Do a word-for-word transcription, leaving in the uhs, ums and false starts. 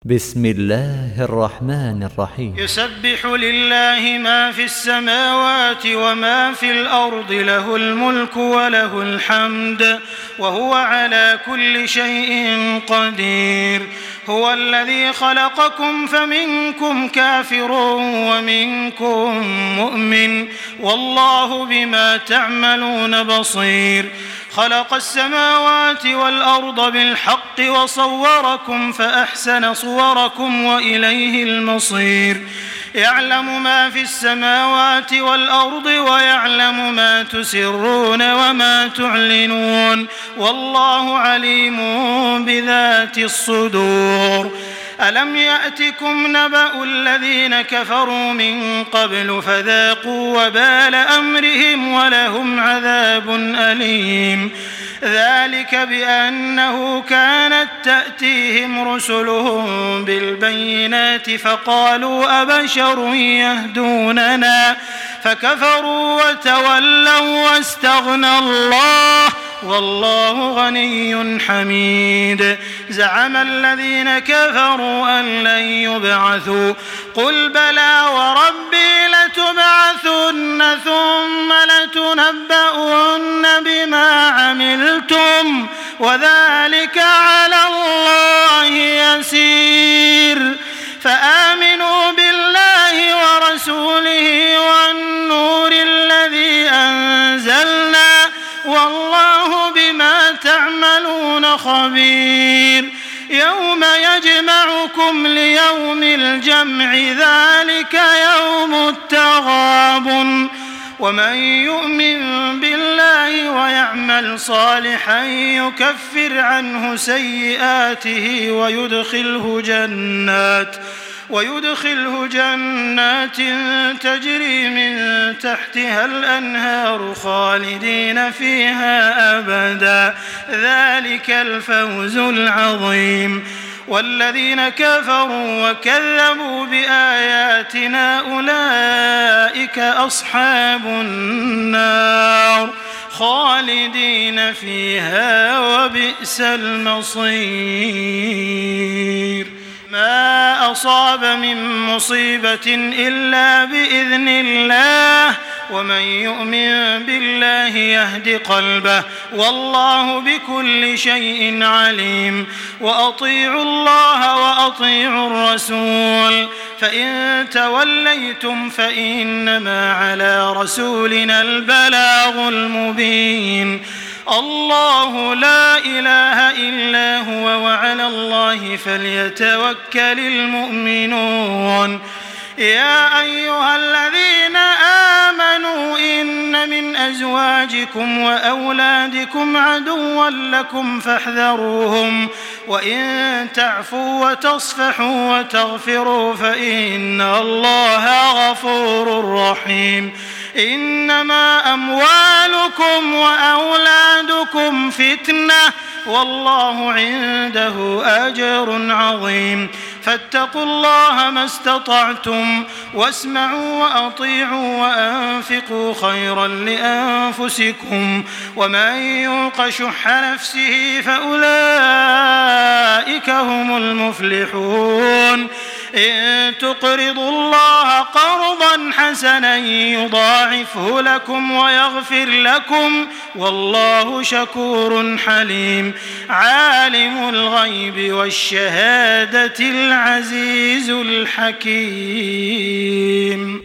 بسم الله الرحمن الرحيم. يسبح لله ما في السماوات وما في الأرض، له الملك وله الحمد وهو على كل شيء قدير. هو الذي خلقكم فمنكم كافر ومنكم مؤمن، والله بما تعملون بصير. خلق السماوات والأرض بالحق وصوركم فأحسن صوركم وإليه المصير. يعلم ما في السماوات والأرض ويعلم ما تسرون وما تعلنون، والله عليم بذات الصدور. ألم يأتكم نبأ الذين كفروا من قبل فذاقوا وبال أمرهم ولهم عذاب أليم. ذلك بأنه كانت تأتيهم رسلهم بالبينات فقالوا أبشر يهدوننا فكفروا وتولوا واستغنى الله والله غني حميد. زعم الذين كفروا أن لن يبعثوا، قل بلى وربي لتبعثن ثم لتنبؤن بما عملتم وذلك على الله يسير. فآمنوا بالله ورسوله والنور الذي أنزلنا والله بما تعملون خبير. يوم يجمعكم ليوم الجمع ذلك يوم التغابن. ومن يؤمن بالله ويعمل صالحا يكفر عنه سيئاته ويدخله جنات ويدخله جنات تجري من تحتها الأنهار خالدين فيها أبدا، ذلك الفوز العظيم. والذين كفروا وكذبوا بآياتنا أولئك أصحاب النار خالدين فيها وبئس المصير. ما أصاب من مصيبة إلا بإذن الله، ومن يؤمن بالله يهد قلبه والله بكل شيء عليم. وأطيعوا الله وأطيعوا الرسول، فإن توليتم فإنما على رسولنا البلاغ المبين. الله لا إله إلا هو وعلى الله فليتوكل المؤمنون. يا أيها الذين آمنوا إن من أزواجكم وأولادكم عدوا لكم فاحذروهم، وإن تعفوا وتصفحوا وتغفروا فإن الله غفور رحيم. إنما أموالكم وأولادكم فتنة والله عنده أجر عظيم. فاتقوا الله ما استطعتم واسمعوا وأطيعوا وأنفقوا خيرا لأنفسكم، ومن يوق شح نفسه فأولئك هم المفلحون. إن تقرضوا الله قرضا حسنا يضاعفه لكم ويغفر لكم والله شكور حليم. عالم الغيب والشهادة العزيز الحكيم.